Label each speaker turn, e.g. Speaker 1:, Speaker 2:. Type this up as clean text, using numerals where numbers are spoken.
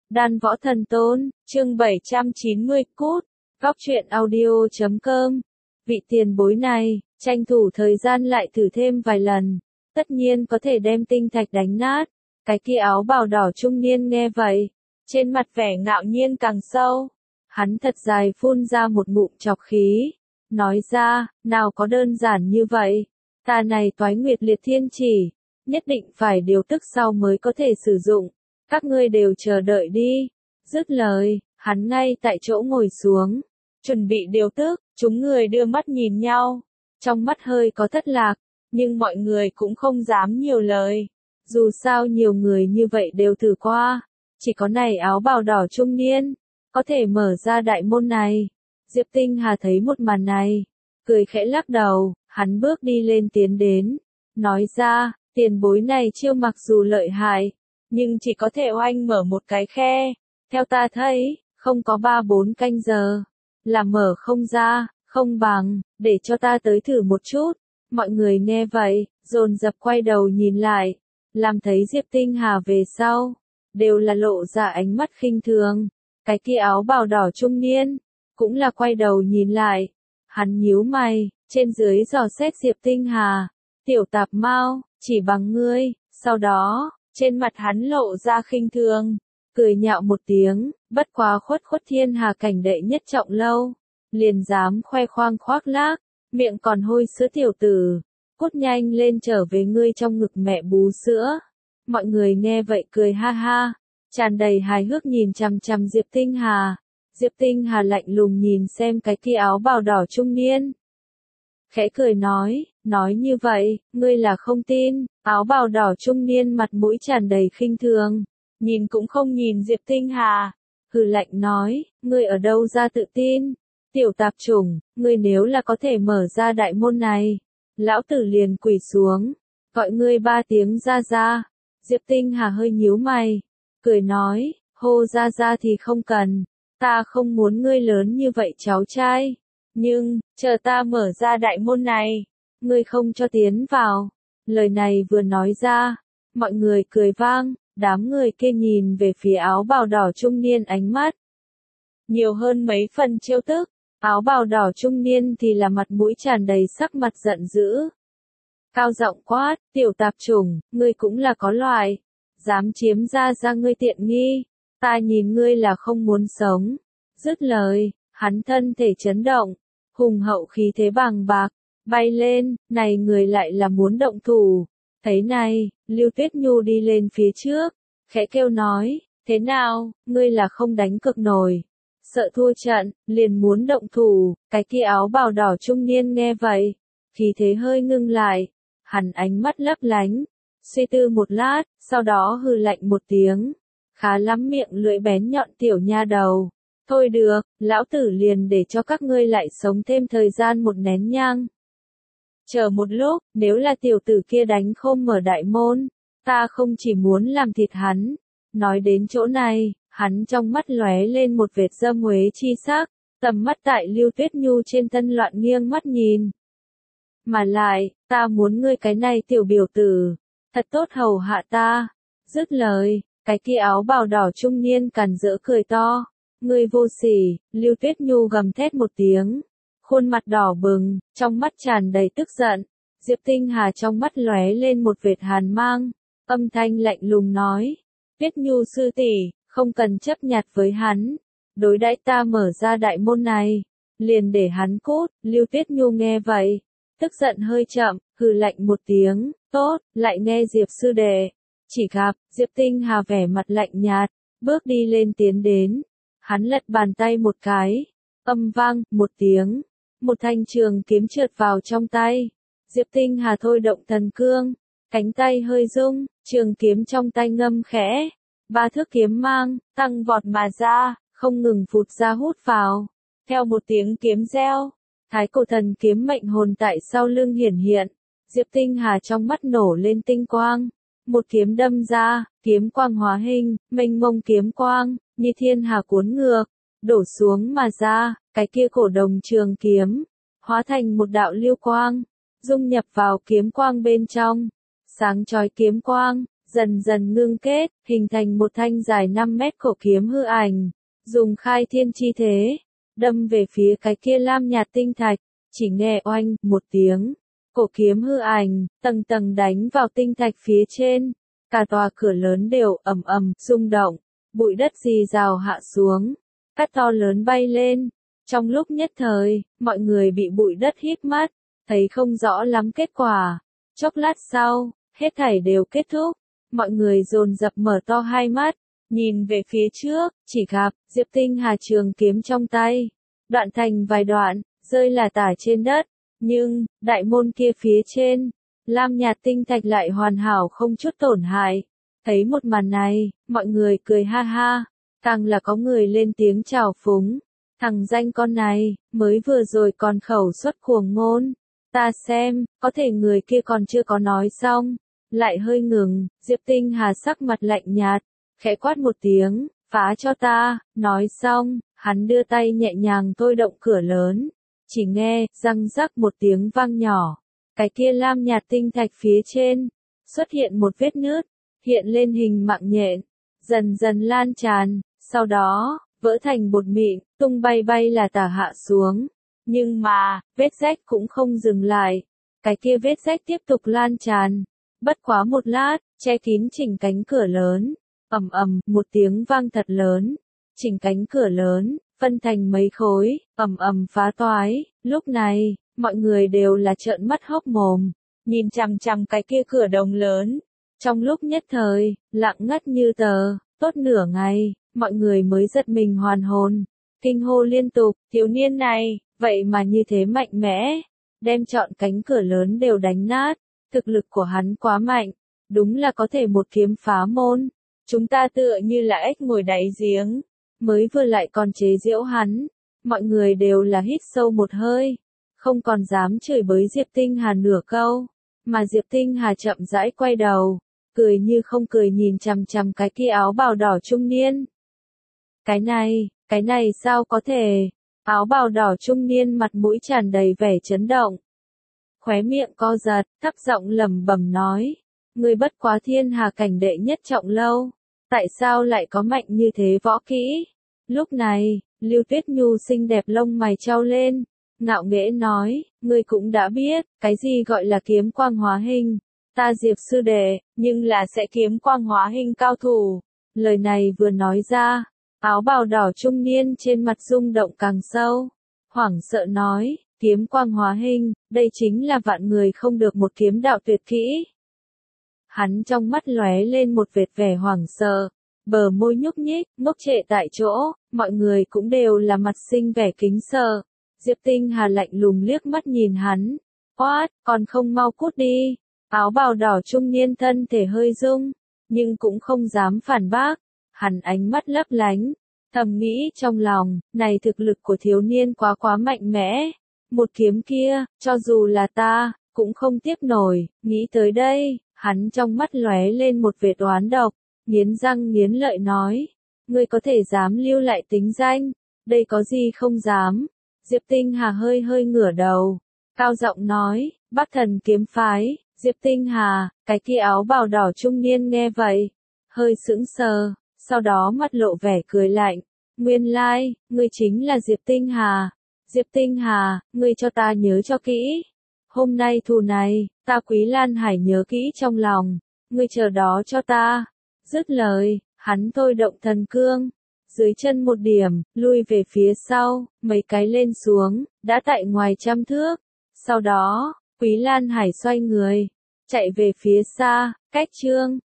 Speaker 1: Đan Võ Thần Tôn, chương 790 cút, góc truyện audio.com. Vị tiền bối này, tranh thủ thời gian lại thử thêm vài lần, tất nhiên có thể đem tinh thạch đánh nát. Cái kia áo bào đỏ trung niên nghe vậy, trên mặt vẻ ngạo nhiên càng sâu. Hắn thật dài phun ra một ngụm trọc khí, nói ra, nào có đơn giản như vậy, ta này Toái Nguyệt Liệt Thiên Chỉ, nhất định phải điều tức sau mới có thể sử dụng, các ngươi đều chờ đợi đi. Dứt lời, hắn ngay tại chỗ ngồi xuống, chuẩn bị điều tức. Chúng người đưa mắt nhìn nhau, trong mắt hơi có thất lạc, nhưng mọi người cũng không dám nhiều lời. Dù sao nhiều người như vậy đều thử qua, chỉ có này áo bào đỏ trung niên có thể mở ra đại môn này. Diệp Tinh Hà thấy một màn này, cười khẽ lắc đầu, hắn bước đi lên tiến đến, nói ra, tiền bối này chiêu mặc dù lợi hại, nhưng chỉ có thể oanh mở một cái khe. Theo ta thấy, không có 3-4 canh giờ là mở không ra, không bằng để cho ta tới thử một chút. Mọi người nghe vậy, dồn dập quay đầu nhìn lại, làm thấy Diệp Tinh Hà về sau, đều là lộ ra ánh mắt khinh thường. Cái kia áo bào đỏ trung niên cũng là quay đầu nhìn lại, hắn nhíu mày, trên dưới dò xét Diệp Tinh Hà, tiểu tạp mao, chỉ bằng ngươi. Sau đó, trên mặt hắn lộ ra khinh thường, cười nhạo một tiếng, bất quá khuất thiên hà cảnh đệ nhất trọng lâu, liền dám khoe khoang khoác lác, miệng còn hôi sữa tiểu tử, cút nhanh lên trở về ngươi trong ngực mẹ bú sữa. Mọi người nghe vậy cười ha ha, tràn đầy hài hước nhìn chằm chằm Diệp Tinh Hà. Diệp Tinh Hà lạnh lùng nhìn xem cái kia áo bào đỏ trung niên, khẽ cười nói như vậy, ngươi là không tin. Áo bào đỏ trung niên mặt mũi tràn đầy khinh thường, nhìn cũng không nhìn Diệp Tinh Hà, hừ lạnh nói, ngươi ở đâu ra tự tin? Tiểu tạp chủng, ngươi nếu là có thể mở ra đại môn này, lão tử liền quỳ xuống, gọi ngươi 3 tiếng ra ra. Diệp Tinh Hà hơi nhíu mày, cười nói, hô ra ra thì không cần, ta không muốn ngươi lớn như vậy cháu trai, nhưng, chờ ta mở ra đại môn này, ngươi không cho tiến vào. Lời này vừa nói ra, mọi người cười vang, đám người kia nhìn về phía áo bào đỏ trung niên ánh mắt nhiều hơn mấy phần trêu tức. Áo bào đỏ trung niên thì là mặt mũi tràn đầy sắc mặt giận dữ, cao giọng quát, tiểu tạp chủng, ngươi cũng là có loại, dám chiếm ra ngươi tiện nghi, ta nhìn ngươi là không muốn sống. Dứt lời, hắn thân thể chấn động, hùng hậu khí thế bàng bạc bay lên, này người lại là muốn động thủ. Thấy này, Lưu Tuyết Nhu đi lên phía trước, khẽ kêu nói, thế nào, ngươi là không đánh cược nổi, sợ thua trận, liền muốn động thủ. Cái kia áo bào đỏ trung niên nghe vậy, khí thế hơi ngưng lại, hắn ánh mắt lấp lánh, suy tư một lát, sau đó hừ lạnh một tiếng, khá lắm miệng lưỡi bén nhọn tiểu nha đầu. Thôi được, lão tử liền để cho các ngươi lại sống thêm thời gian một nén nhang. Chờ một lúc, nếu là tiểu tử kia đánh không mở đại môn, ta không chỉ muốn làm thịt hắn. Nói đến chỗ này, hắn trong mắt lóe lên một vệt dâm uế chi sắc, tầm mắt tại Lưu Tuyết Nhu trên thân loạn nghiêng mắt nhìn. Mà lại, ta muốn ngươi cái này tiểu biểu tử, thật tốt hầu hạ ta. Dứt lời, cái kia áo bào đỏ trung niên càn rỡ cười to, ngươi vô sỉ. Lưu Tuyết Nhu gầm thét một tiếng, khuôn mặt đỏ bừng, trong mắt tràn đầy tức giận. Diệp Tinh Hà trong mắt lóe lên một vệt hàn mang, âm thanh lạnh lùng nói, Tuyết Nhu sư tỷ, không cần chấp nhặt với hắn, đối đãi ta mở ra đại môn này, liền để hắn cút. Lưu Tuyết Nhu nghe vậy, tức giận hơi chậm, hừ lạnh một tiếng, tốt, lại nghe Diệp sư đệ. Chỉ gặp, Diệp Tinh Hà vẻ mặt lạnh nhạt, bước đi lên tiến đến, hắn lật bàn tay một cái, âm vang, một tiếng, một thanh trường kiếm trượt vào trong tay. Diệp Tinh Hà thôi động thần cương, cánh tay hơi rung, trường kiếm trong tay ngâm khẽ, 3 thước kiếm mang, tăng vọt mà ra, không ngừng phụt ra hút vào. Theo một tiếng kiếm reo, thái cổ thần kiếm mệnh hồn tại sau lưng hiển hiện, Diệp Tinh Hà trong mắt nổ lên tinh quang, một kiếm đâm ra, kiếm quang hóa hình, mênh mông kiếm quang, như thiên hà cuốn ngược, đổ xuống mà ra, cái kia cổ đồng trường kiếm, hóa thành một đạo lưu quang, dung nhập vào kiếm quang bên trong, sáng chói kiếm quang, dần dần ngưng kết, hình thành một thanh dài 5 mét cổ kiếm hư ảnh, dùng khai thiên chi thế, đâm về phía cái kia lam nhạt tinh thạch, chỉ nghe oanh một tiếng, cổ kiếm hư ảnh, tầng tầng đánh vào tinh thạch phía trên, cả tòa cửa lớn đều ầm ầm rung động, bụi đất rì rào hạ xuống, cát to lớn bay lên, trong lúc nhất thời, mọi người bị bụi đất hít mắt, thấy không rõ lắm kết quả, chốc lát sau, hết thảy đều kết thúc, mọi người dồn dập mở to hai mắt, nhìn về phía trước, chỉ gặp Diệp Tinh Hà trường kiếm trong tay, đoạn thành vài đoạn, rơi là tả trên đất, nhưng đại môn kia phía trên, lam nhạt tinh thạch lại hoàn hảo không chút tổn hại. Thấy một màn này, mọi người cười ha ha, càng là có người lên tiếng chào phúng, thằng danh con này, mới vừa rồi còn khẩu xuất cuồng ngôn, ta xem, có thể người kia còn chưa có nói xong, lại hơi ngừng, Diệp Tinh Hà sắc mặt lạnh nhạt, khẽ quát một tiếng, phá cho ta, nói xong, hắn đưa tay nhẹ nhàng thôi động cửa lớn, chỉ nghe, răng rắc một tiếng vang nhỏ, cái kia lam nhạt tinh thạch phía trên, xuất hiện một vết nứt, hiện lên hình mạng nhện, dần dần lan tràn, sau đó, vỡ thành bột mịn, tung bay bay là tả hạ xuống, nhưng mà, vết rách cũng không dừng lại, cái kia vết rách tiếp tục lan tràn, bất quá một lát, che kín chỉnh cánh cửa lớn, ầm ầm, một tiếng vang thật lớn, chỉnh cánh cửa lớn, phân thành mấy khối, ầm ầm phá toái, lúc này, mọi người đều là trợn mắt hốc mồm, nhìn chằm chằm cái kia cửa đồng lớn, trong lúc nhất thời, lặng ngắt như tờ, tốt nửa ngày, mọi người mới giật mình hoàn hồn, kinh hô liên tục, thiếu niên này, vậy mà như thế mạnh mẽ, đem trọn cánh cửa lớn đều đánh nát, thực lực của hắn quá mạnh, đúng là có thể một kiếm phá môn, chúng ta tựa như là ếch ngồi đáy giếng, mới vừa lại còn chế giễu hắn, mọi người đều là hít sâu một hơi, không còn dám chửi bới Diệp Tinh Hà nửa câu, mà Diệp Tinh Hà chậm rãi quay đầu, cười như không cười nhìn chằm chằm cái kia áo bào đỏ trung niên. Cái này sao có thể? Áo bào đỏ trung niên mặt mũi tràn đầy vẻ chấn động. Khóe miệng co giật, thấp giọng lẩm bẩm nói, ngươi bất quá thiên hà cảnh đệ nhất trọng lâu, tại sao lại có mạnh như thế võ kỹ? Lúc này, Lưu Tuyết Nhu xinh đẹp lông mày trao lên, ngạo nghễ nói, ngươi cũng đã biết, cái gì gọi là kiếm quang hóa hình, ta Diệp sư đệ, nhưng là sẽ kiếm quang hóa hình cao thủ. Lời này vừa nói ra, áo bào đỏ trung niên trên mặt rung động càng sâu, hoảng sợ nói, kiếm quang hóa hình, đây chính là vạn người không được một kiếm đạo tuyệt kỹ. Hắn trong mắt lóe lên một vệt vẻ hoảng sợ, bờ môi nhúc nhích, ngốc trệ tại chỗ, mọi người cũng đều là mặt sinh vẻ kính sợ. Diệp Tinh Hà lạnh lùng liếc mắt nhìn hắn, quát, còn không mau cút đi. Áo bào đỏ trung niên thân thể hơi rung, nhưng cũng không dám phản bác. Hắn ánh mắt lấp lánh, thầm nghĩ trong lòng, này thực lực của thiếu niên quá mạnh mẽ. Một kiếm kia, cho dù là ta, cũng không tiếp nổi. Nghĩ tới đây, hắn trong mắt lóe lên một vệt oán độc, nghiến răng nghiến lợi nói, ngươi có thể dám lưu lại tính danh, đây có gì không dám. Diệp Tinh Hà hơi hơi ngửa đầu, cao giọng nói, Bắc Thần kiếm phái. Diệp Tinh Hà, cái kia áo bào đỏ trung niên nghe vậy, hơi sững sờ, sau đó mắt lộ vẻ cười lạnh, nguyên lai, ngươi chính là Diệp Tinh Hà. Diệp Tinh Hà, ngươi cho ta nhớ cho kỹ. Hôm nay thù này, ta Quý Lan Hải nhớ kỹ trong lòng, ngươi chờ đó cho ta. Dứt lời, hắn thôi động thần cương, dưới chân một điểm, lui về phía sau, mấy cái lên xuống, đã tại ngoài 100 thước. Sau đó, Quý Lan Hải xoay người, chạy về phía xa, cách Trương